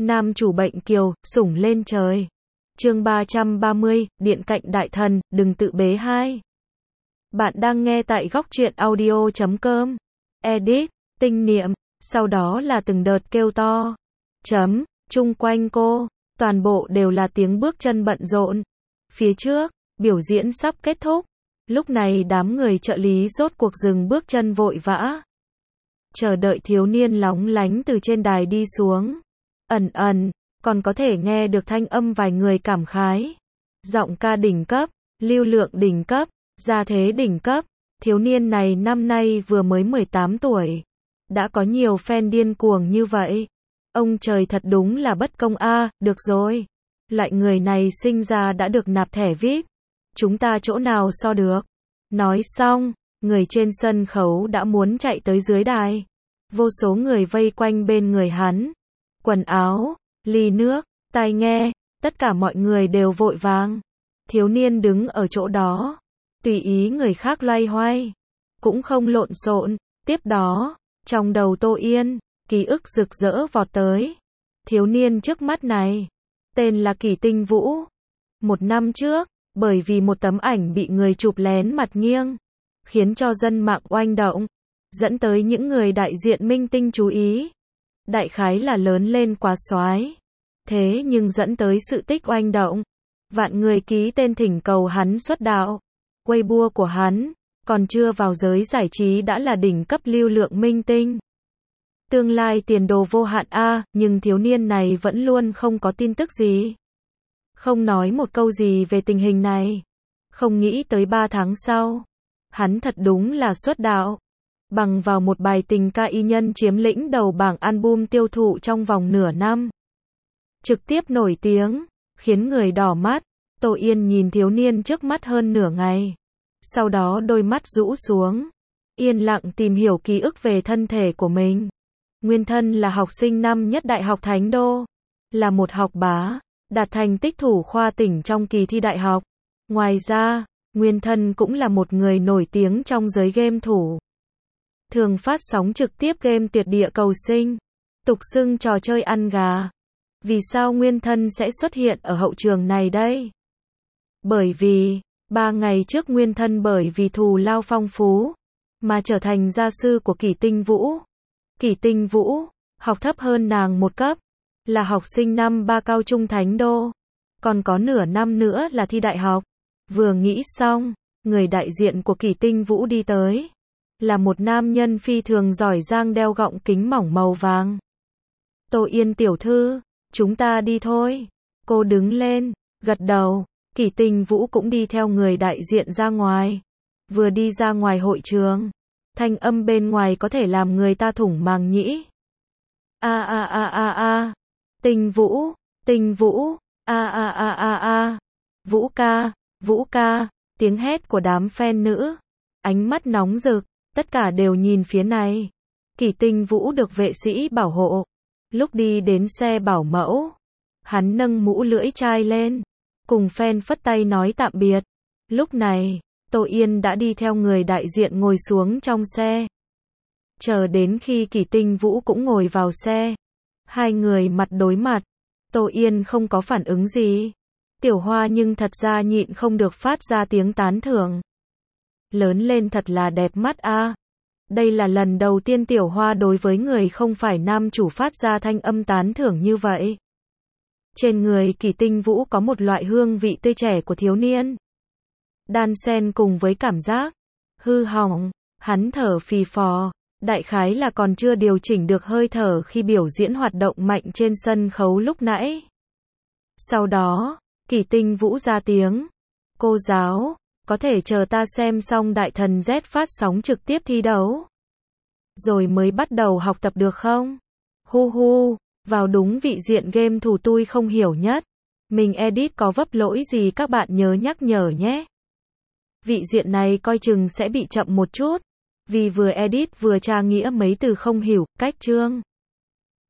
Nam chủ bệnh kiều, sủng lên trời. Chương 330, Điện cạnh đại thần, đừng tự bế hai. Bạn đang nghe tại góc truyện audio.com. Edit, tinh niệm, sau đó là từng đợt kêu to. Chung quanh cô, toàn bộ đều là tiếng bước chân bận rộn. Phía trước, biểu diễn sắp kết thúc. Lúc này đám người trợ lý rốt cuộc dừng bước chân vội vã. Chờ đợi thiếu niên lóng lánh từ trên đài đi xuống. Còn có thể nghe được thanh âm vài người cảm khái. Giọng ca đỉnh cấp, lưu lượng đỉnh cấp, gia thế đỉnh cấp. Thiếu niên này năm nay vừa mới 18 tuổi. Đã có nhiều fan điên cuồng như vậy. Ông trời thật đúng là bất công a, được rồi. Loại người này sinh ra đã được nạp thẻ VIP. Chúng ta chỗ nào so được. Nói xong, người trên sân khấu đã muốn chạy tới dưới đài. Vô số người vây quanh bên người hắn. Quần áo, ly nước, tai nghe, tất cả mọi người đều vội vàng. Thiếu niên đứng ở chỗ đó, tùy ý người khác loay hoay, cũng không lộn xộn. Tiếp đó, trong đầu Tô Yên, ký ức rực rỡ vọt tới. Thiếu niên trước mắt này, tên là Kỷ Tinh Vũ. 1 năm trước, bởi vì một tấm ảnh bị người chụp lén mặt nghiêng, khiến cho dân mạng oanh động, dẫn tới những người đại diện minh tinh chú ý. Đại khái là lớn lên quá soái. Thế nhưng dẫn tới sự tích oanh động. Vạn người ký tên thỉnh cầu hắn xuất đạo. Weibo của hắn, còn chưa vào giới giải trí đã là đỉnh cấp lưu lượng minh tinh. Tương lai tiền đồ vô hạn a, nhưng thiếu niên này vẫn luôn không có tin tức gì. Không nói một câu gì về tình hình này. Không nghĩ tới 3 tháng sau, hắn thật đúng là xuất đạo. Bằng vào một bài tình ca y nhân chiếm lĩnh đầu bảng album tiêu thụ trong vòng nửa năm. Trực tiếp nổi tiếng, khiến người đỏ mắt. Tô Yên nhìn thiếu niên trước mắt hơn nửa ngày. Sau đó đôi mắt rũ xuống. Yên lặng tìm hiểu ký ức về thân thể của mình. Nguyên thân là học sinh năm nhất Đại học Thánh Đô. Là một học bá, đạt thành tích thủ khoa tỉnh trong kỳ thi đại học. Ngoài ra, nguyên thân cũng là một người nổi tiếng trong giới game thủ. Thường phát sóng trực tiếp game tuyệt địa cầu sinh, tục xưng trò chơi ăn gà. Vì sao nguyên thân sẽ xuất hiện ở hậu trường này đây? Bởi vì, 3 ngày trước nguyên thân bởi vì thù lao phong phú, mà trở thành gia sư của Kỷ Tinh Vũ. Kỷ Tinh Vũ, học thấp hơn nàng một cấp, là học sinh năm 3 cao trung Thánh Đô. Còn có nửa năm nữa là thi đại học. Vừa nghĩ xong, người đại diện của Kỷ Tinh Vũ đi tới. Là một nam nhân phi thường giỏi giang đeo gọng kính mỏng màu vàng. Tô Yên tiểu thư, chúng ta đi thôi. Cô đứng lên, gật đầu. Kỷ Tinh Vũ cũng đi theo người đại diện ra ngoài. Vừa đi ra ngoài hội trường, thanh âm bên ngoài có thể làm người ta thủng màng nhĩ. Tinh Vũ, Tinh Vũ, Vũ ca, tiếng hét của đám fan nữ. Ánh mắt nóng rực, tất cả đều nhìn phía này. Kỷ Tinh Vũ được vệ sĩ bảo hộ. Lúc đi đến xe bảo mẫu, hắn nâng mũ lưỡi chai lên, cùng fan phất tay nói tạm biệt. Lúc này, Tô Yên đã đi theo người đại diện ngồi xuống trong xe. Chờ đến khi Kỷ Tinh Vũ cũng ngồi vào xe. Hai người mặt đối mặt. Tô Yên không có phản ứng gì. Tiểu Hoa nhưng thật ra nhịn không được phát ra tiếng tán thưởng. Lớn lên thật là đẹp mắt a. Đây là lần đầu tiên Tiểu Hoa đối với người không phải nam chủ phát ra thanh âm tán thưởng như vậy. Trên người Kỷ Tinh Vũ có một loại hương vị tươi trẻ của thiếu niên. Đan xen cùng với cảm giác hư hỏng, hắn thở phì phò, đại khái là còn chưa điều chỉnh được hơi thở khi biểu diễn hoạt động mạnh trên sân khấu lúc nãy. Sau đó, Kỷ Tinh Vũ ra tiếng. Cô giáo, có thể chờ ta xem xong Đại Thần Z phát sóng trực tiếp thi đấu, rồi mới bắt đầu học tập được không? Vào đúng vị diện game thủ tui không hiểu nhất. Mình edit có vấp lỗi gì các bạn nhớ nhắc nhở nhé. Vị diện này coi chừng sẽ bị chậm một chút, vì vừa edit vừa tra nghĩa mấy từ không hiểu, cách chương.